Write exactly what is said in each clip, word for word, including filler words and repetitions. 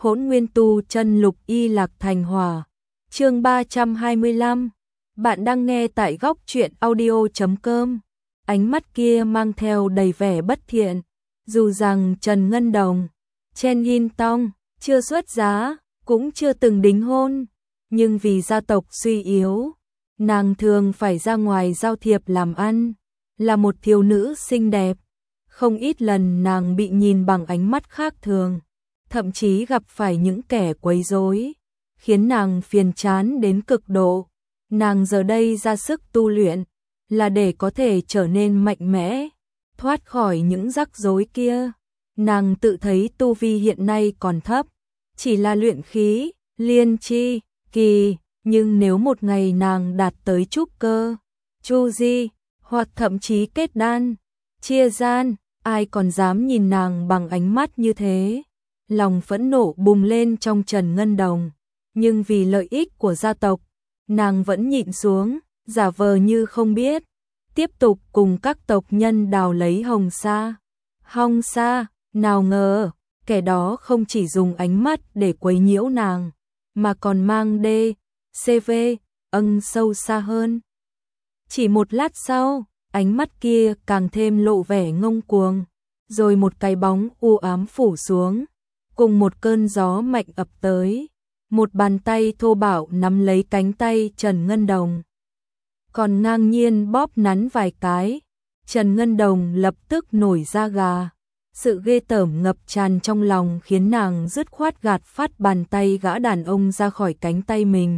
Hỗn Nguyên Tu Chân Lục Y Lạc Thành Hỏa. Chương ba trăm hai mươi lăm. Bạn đang nghe tại góc truyện audio chấm com. Ánh mắt kia mang theo đầy vẻ bất thiện. Dù rằng Trần Ngân Đồng, Chen Yin Tong chưa xuất giá, cũng chưa từng đính hôn, nhưng vì gia tộc suy yếu, nàng thường phải ra ngoài giao thiệp làm ăn, là một thiếu nữ xinh đẹp. Không ít lần nàng bị nhìn bằng ánh mắt khác thường, thậm chí gặp phải những kẻ quấy rối, khiến nàng phiền chán đến cực độ. Nàng giờ đây ra sức tu luyện, là để có thể trở nên mạnh mẽ, thoát khỏi những rắc rối kia. Nàng tự thấy tu vi hiện nay còn thấp, chỉ là luyện khí, liên chi, kỳ, nhưng nếu một ngày nàng đạt tới trúc cơ, chu di, hoặc thậm chí kết đan, chia gian, ai còn dám nhìn nàng bằng ánh mắt như thế. Lòng phẫn nộ bùng lên trong Trần Ngân Đồng, nhưng vì lợi ích của gia tộc, nàng vẫn nhịn xuống, giả vờ như không biết, tiếp tục cùng các tộc nhân đào lấy hồng sa. Hồng sa, nào ngờ, kẻ đó không chỉ dùng ánh mắt để quấy nhiễu nàng, mà còn mang đê, xê vê, ân sâu xa hơn. Chỉ một lát sau, ánh mắt kia càng thêm lộ vẻ ngông cuồng, rồi một cái bóng u ám phủ xuống, cùng một cơn gió mạnh ập tới, một bàn tay thô bạo nắm lấy cánh tay Trần Ngân Đồng, còn ngang nhiên bóp nắn vài cái. Trần Ngân Đồng lập tức nổi da gà, sự ghê tởm ngập tràn trong lòng khiến nàng dứt khoát gạt phát bàn tay gã đàn ông ra khỏi cánh tay mình,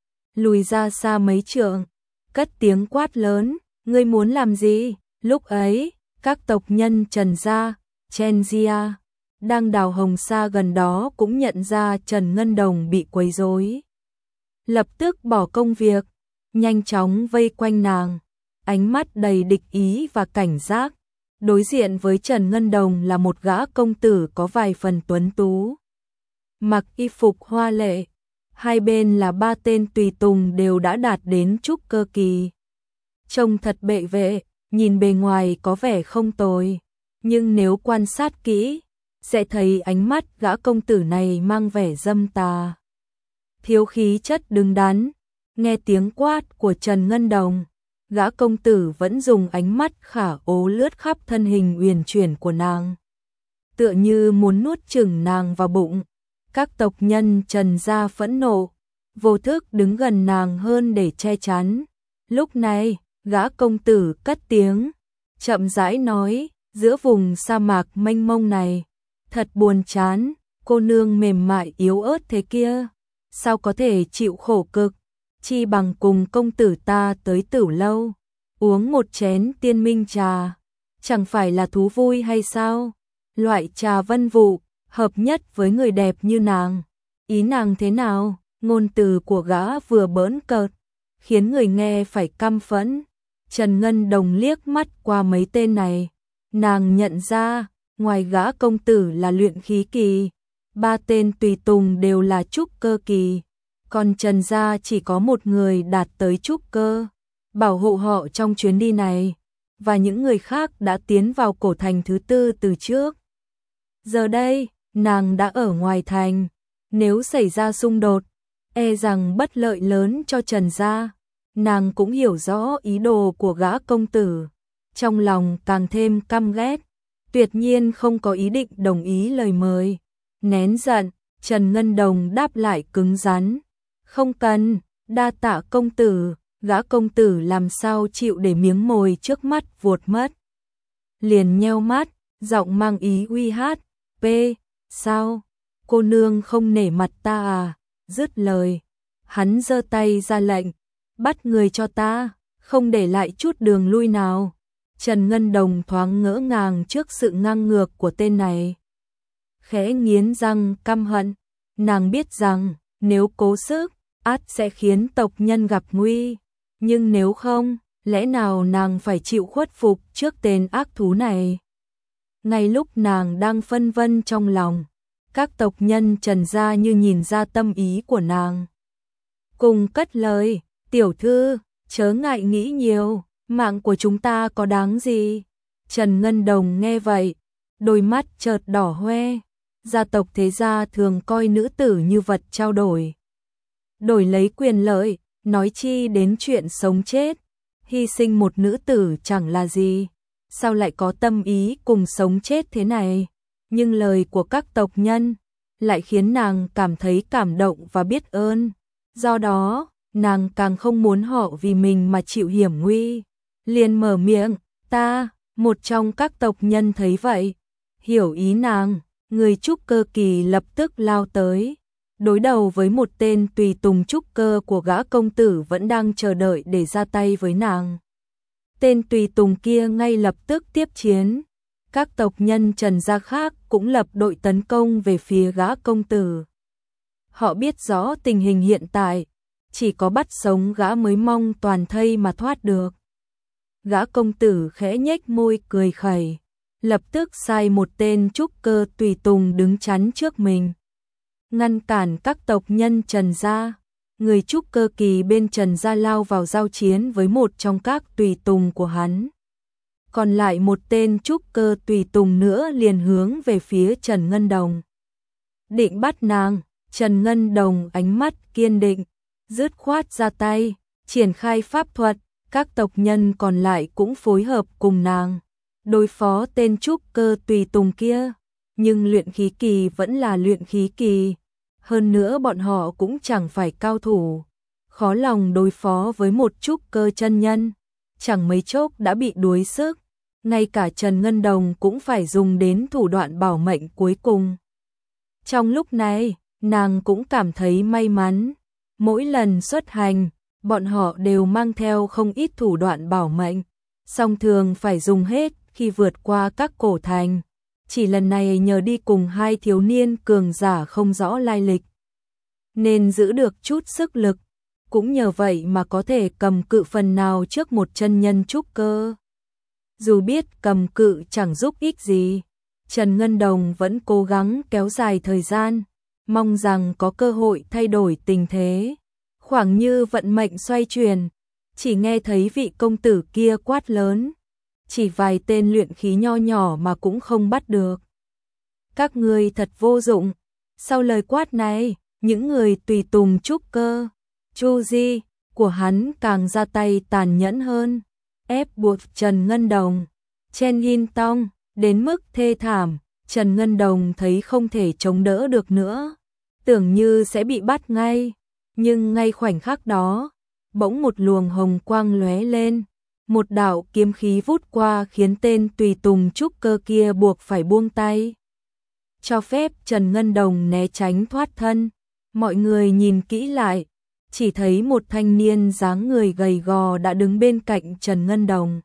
lùi ra xa mấy trượng, cất tiếng quát lớn: "Ngươi muốn làm gì?" Lúc ấy, các tộc nhân Trần gia, Chen gia đang đào hồng sa gần đó cũng nhận ra Trần Ngân Đồng bị quấy rối, lập tức bỏ công việc, nhanh chóng vây quanh nàng, ánh mắt đầy địch ý và cảnh giác. Đối diện với Trần Ngân Đồng là một gã công tử có vài phần tuấn tú, mặc y phục hoa lệ, hai bên là ba tên tùy tùng đều đã đạt đến trúc cơ kỳ. Trông thật bệ vệ, nhìn bề ngoài có vẻ không tồi, nhưng nếu quan sát kỹ, sẽ thấy ánh mắt gã công tử này mang vẻ dâm tà, thiếu khí chất đứng đắn. Nghe tiếng quát của Trần Ngân Đồng, gã công tử vẫn dùng ánh mắt khả ố lướt khắp thân hình uyển chuyển của nàng, tựa như muốn nuốt chửng nàng vào bụng. Các tộc nhân Trần gia phẫn nộ, vô thức đứng gần nàng hơn để che chắn. Lúc này, gã công tử cất tiếng, chậm rãi nói: "Giữa vùng sa mạc mênh mông này, thật buồn chán, cô nương mềm mại yếu ớt thế kia, sao có thể chịu khổ cực, chi bằng cùng công tử ta tới Tửu lâu, uống một chén tiên minh trà, chẳng phải là thú vui hay sao? Loại trà vân vụ, hợp nhất với người đẹp như nàng. Ý nàng thế nào?" Ngôn từ của gã vừa bỡn cợt, khiến người nghe phải căm phẫn. Trần Ngân Đồng liếc mắt qua mấy tên này, nàng nhận ra, ngoài gã công tử là luyện khí kỳ, ba tên tùy tùng đều là trúc cơ kỳ, còn Trần gia chỉ có một người đạt tới trúc cơ, bảo hộ họ trong chuyến đi này, và những người khác đã tiến vào cổ thành thứ tư từ trước. Giờ đây, nàng đã ở ngoài thành, nếu xảy ra xung đột, e rằng bất lợi lớn cho Trần gia. Nàng cũng hiểu rõ ý đồ của gã công tử, trong lòng càng thêm căm ghét, tuyệt nhiên không có ý định đồng ý lời mời. Nén giận, Trần Ngân Đồng đáp lại cứng rắn: "Không cần, đa tạ công tử." Gã công tử làm sao chịu để miếng mồi trước mắt vuột mất, liền nheo mắt, giọng mang ý uy hát: "P, sao? Cô nương không nể mặt ta à?" Dứt lời, hắn giơ tay ra lệnh: "Bắt người cho ta, không để lại chút đường lui nào." Trần Ngân Đồng thoáng ngỡ ngàng trước sự ngang ngược của tên này, khẽ nghiến răng căm hận. Nàng biết rằng nếu cố sức, ắt sẽ khiến tộc nhân gặp nguy, nhưng nếu không, lẽ nào nàng phải chịu khuất phục trước tên ác thú này? Ngay lúc nàng đang phân vân trong lòng, các tộc nhân Trần gia như nhìn ra tâm ý của nàng, cùng cất lời: "Tiểu thư, chớ ngại nghĩ nhiều, mạng của chúng ta có đáng gì?" Trần Ngân Đồng nghe vậy, đôi mắt chợt đỏ hoe, gia tộc thế gia thường coi nữ tử như vật trao đổi. Đổi lấy quyền lợi, nói chi đến chuyện sống chết, hy sinh một nữ tử chẳng là gì, sao lại có tâm ý cùng sống chết thế này, nhưng lời của các tộc nhân lại khiến nàng cảm thấy cảm động và biết ơn, do đó, nàng càng không muốn họ vì mình mà chịu hiểm nguy, liền mở miệng, ta, một trong các tộc nhân thấy vậy, hiểu ý nàng, người trúc cơ kỳ lập tức lao tới, đối đầu với một tên tùy tùng trúc cơ của gã công tử vẫn đang chờ đợi để ra tay với nàng. Tên tùy tùng kia ngay lập tức tiếp chiến, các tộc nhân Trần gia khác cũng lập đội tấn công về phía gã công tử. Họ biết rõ tình hình hiện tại, chỉ có bắt sống gã mới mong toàn thây mà thoát được. Gã công tử khẽ nhếch môi cười khẩy, lập tức sai một tên trúc cơ tùy tùng đứng chắn trước mình, ngăn cản các tộc nhân Trần gia. Người trúc cơ kỳ bên Trần gia lao vào giao chiến với một trong các tùy tùng của hắn. Còn lại một tên trúc cơ tùy tùng nữa liền hướng về phía Trần Ngân Đồng. Định bắt nàng, Trần Ngân Đồng ánh mắt kiên định, dứt khoát ra tay, triển khai pháp thuật, các tộc nhân còn lại cũng phối hợp cùng nàng, đối phó tên trúc cơ tùy tùng kia, nhưng luyện khí kỳ vẫn là luyện khí kỳ, hơn nữa bọn họ cũng chẳng phải cao thủ, khó lòng đối phó với một trúc cơ chân nhân, chẳng mấy chốc đã bị đuối sức, ngay cả Trần Ngân Đồng cũng phải dùng đến thủ đoạn bảo mệnh cuối cùng. Trong lúc này, nàng cũng cảm thấy may mắn, mỗi lần xuất hành, bọn họ đều mang theo không ít thủ đoạn bảo mệnh, song thường phải dùng hết khi vượt qua các cổ thành. Chỉ lần này nhờ đi cùng hai thiếu niên cường giả không rõ lai lịch, nên giữ được chút sức lực, cũng nhờ vậy mà có thể cầm cự phần nào trước một chân nhân trúc cơ. Dù biết cầm cự chẳng giúp ích gì, Trần Ngân Đồng vẫn cố gắng kéo dài thời gian, mong rằng có cơ hội thay đổi tình thế. Khoảng như vận mệnh xoay chuyển, chỉ nghe thấy vị công tử kia quát lớn, chỉ vài tên luyện khí nho nhỏ mà cũng không bắt được. Các ngươi thật vô dụng. Sau lời quát này, những người tùy tùng trúc cơ, Chu Di của hắn càng ra tay tàn nhẫn hơn, ép buộc Trần Ngân Đồng, Chen Yin Tong đến mức thê thảm. Trần Ngân Đồng thấy không thể chống đỡ được nữa, tưởng như sẽ bị bắt ngay, nhưng ngay khoảnh khắc đó, bỗng một luồng hồng quang lóe lên, một đạo kiếm khí vút qua khiến tên tùy tùng trúc cơ kia buộc phải buông tay, cho phép Trần Ngân Đồng né tránh thoát thân. Mọi người nhìn kỹ lại, chỉ thấy một thanh niên dáng người gầy gò đã đứng bên cạnh Trần Ngân Đồng,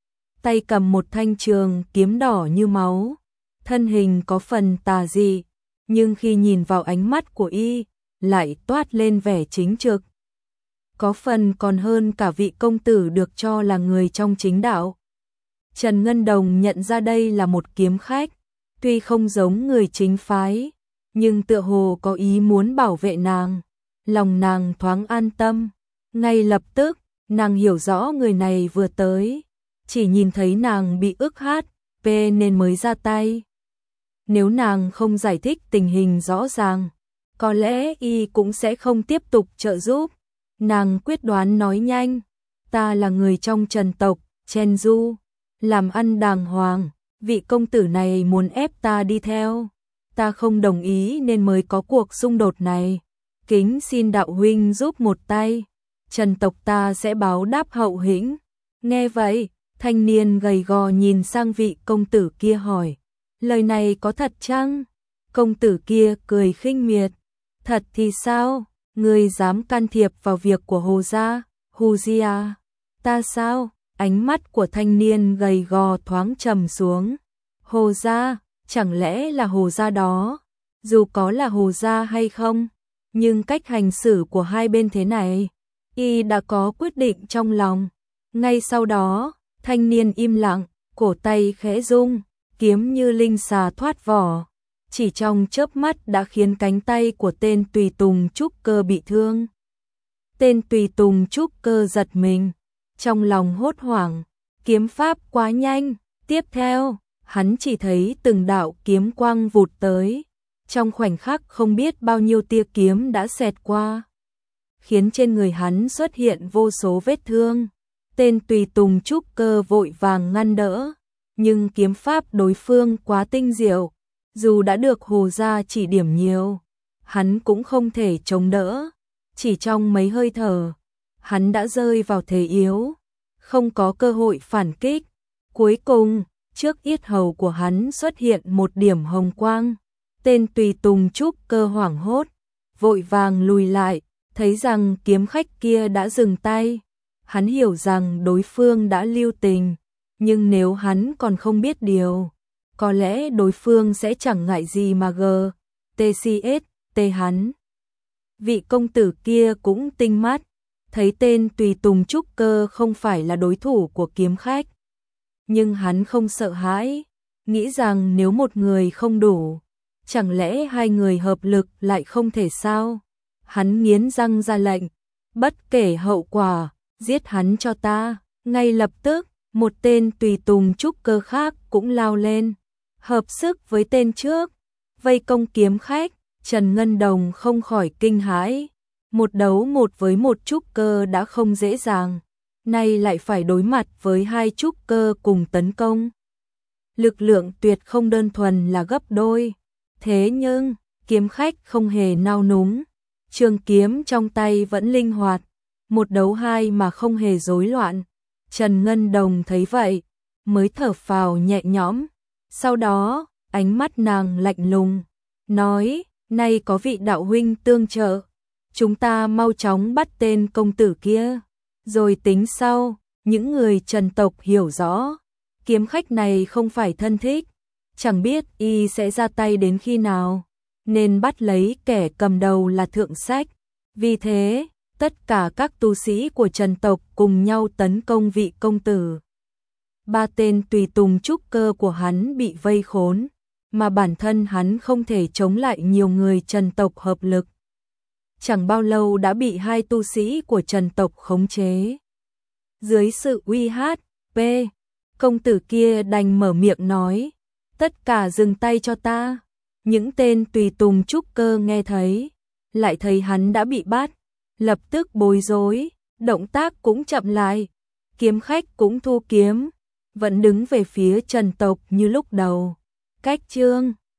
tay cầm một thanh trường kiếm đỏ như máu, thân hình có phần tà dị, nhưng khi nhìn vào ánh mắt của y, lại toát lên vẻ chính trực. Có phần còn hơn cả vị công tử được cho là người trong chính đạo. Trần Ngân Đồng nhận ra đây là một kiếm khách, tuy không giống người chính phái, nhưng tựa hồ có ý muốn bảo vệ nàng, lòng nàng thoáng an tâm. Ngay lập tức, nàng hiểu rõ người này vừa tới, chỉ nhìn thấy nàng bị ức hát, pê nên mới ra tay. Nếu nàng không giải thích tình hình rõ ràng, có lẽ y cũng sẽ không tiếp tục trợ giúp. Nàng quyết đoán nói nhanh, ta là người trong Trần tộc, Chen Du, làm ăn đàng hoàng, vị công tử này muốn ép ta đi theo, ta không đồng ý nên mới có cuộc xung đột này, kính xin đạo huynh giúp một tay, Trần tộc ta sẽ báo đáp hậu hĩnh. Nghe vậy, thanh niên gầy gò nhìn sang vị công tử kia hỏi, lời này có thật chăng? Công tử kia cười khinh miệt, thật thì sao? Ngươi dám can thiệp vào việc của Hồ gia, Hu Di à? Ta sao? Ánh mắt của thanh niên gầy gò thoáng trầm xuống. Hồ gia, chẳng lẽ là Hồ gia đó? Dù có là Hồ gia hay không, nhưng cách hành xử của hai bên thế này, y đã có quyết định trong lòng. Ngay sau đó, thanh niên im lặng, cổ tay khẽ rung, kiếm như linh xà thoát vỏ. Chỉ trong chớp mắt đã khiến cánh tay của tên tùy tùng trúc cơ bị thương. Tên tùy tùng trúc cơ giật mình, trong lòng hốt hoảng, kiếm pháp quá nhanh, tiếp theo, hắn chỉ thấy từng đạo kiếm quang vụt tới, Trong khoảnh khắc không biết bao nhiêu tia kiếm đã xẹt qua, khiến trên người hắn xuất hiện vô số vết thương. Tên tùy tùng trúc cơ vội vàng ngăn đỡ, nhưng kiếm pháp đối phương quá tinh diệu, dù đã được Hồ gia chỉ điểm nhiều, hắn cũng không thể chống đỡ. Chỉ trong mấy hơi thở, hắn đã rơi vào thế yếu, không có cơ hội phản kích. Cuối cùng, trước yết hầu của hắn xuất hiện một điểm hồng quang. Tên tùy tùng trúc cơ hoảng hốt, vội vàng lùi lại, thấy rằng kiếm khách kia đã dừng tay. Hắn hiểu rằng đối phương đã lưu tình, nhưng nếu hắn còn không biết điều, có lẽ đối phương sẽ chẳng ngại gì mà gờ, tê xê ét, tê hắn. Vị công tử kia cũng tinh mắt, thấy tên tùy tùng trúc cơ không phải là đối thủ của kiếm khách. Nhưng hắn không sợ hãi, nghĩ rằng nếu một người không đủ, chẳng lẽ hai người hợp lực lại không thể sao? Hắn nghiến răng ra lệnh, bất kể hậu quả, giết hắn cho ta. Ngay lập tức, một tên tùy tùng trúc cơ khác cũng lao lên, hợp sức với tên trước, vây công kiếm khách. Trần Ngân Đồng không khỏi kinh hãi, một đấu một với một trúc cơ đã không dễ dàng, nay lại phải đối mặt với hai trúc cơ cùng tấn công. Lực lượng tuyệt không đơn thuần là gấp đôi, thế nhưng kiếm khách không hề nao núng, trường kiếm trong tay vẫn linh hoạt, một đấu hai mà không hề rối loạn. Trần Ngân Đồng thấy vậy, mới thở phào nhẹ nhõm, sau đó, ánh mắt nàng lạnh lùng, nói: nay có vị đạo huynh tương trợ, chúng ta mau chóng bắt tên công tử kia, rồi tính sau. Những người Trần tộc hiểu rõ, kiếm khách này không phải thân thích, chẳng biết y sẽ ra tay đến khi nào, nên bắt lấy kẻ cầm đầu là thượng sách. Vì thế, tất cả các tu sĩ của Trần tộc cùng nhau tấn công vị công tử. Ba tên tùy tùng trúc cơ của hắn bị vây khốn, mà bản thân hắn không thể chống lại nhiều người Trần tộc hợp lực. Chẳng bao lâu đã bị hai tu sĩ của Trần tộc khống chế. Dưới sự uy hát, P, công tử kia đành mở miệng nói: tất cả dừng tay cho ta. Những tên tùy tùng trúc cơ nghe thấy, lại thấy hắn đã bị bắt, lập tức bối rối, động tác cũng chậm lại. Kiếm khách cũng thu kiếm, vẫn đứng về phía Trần tộc như lúc đầu. Cách chương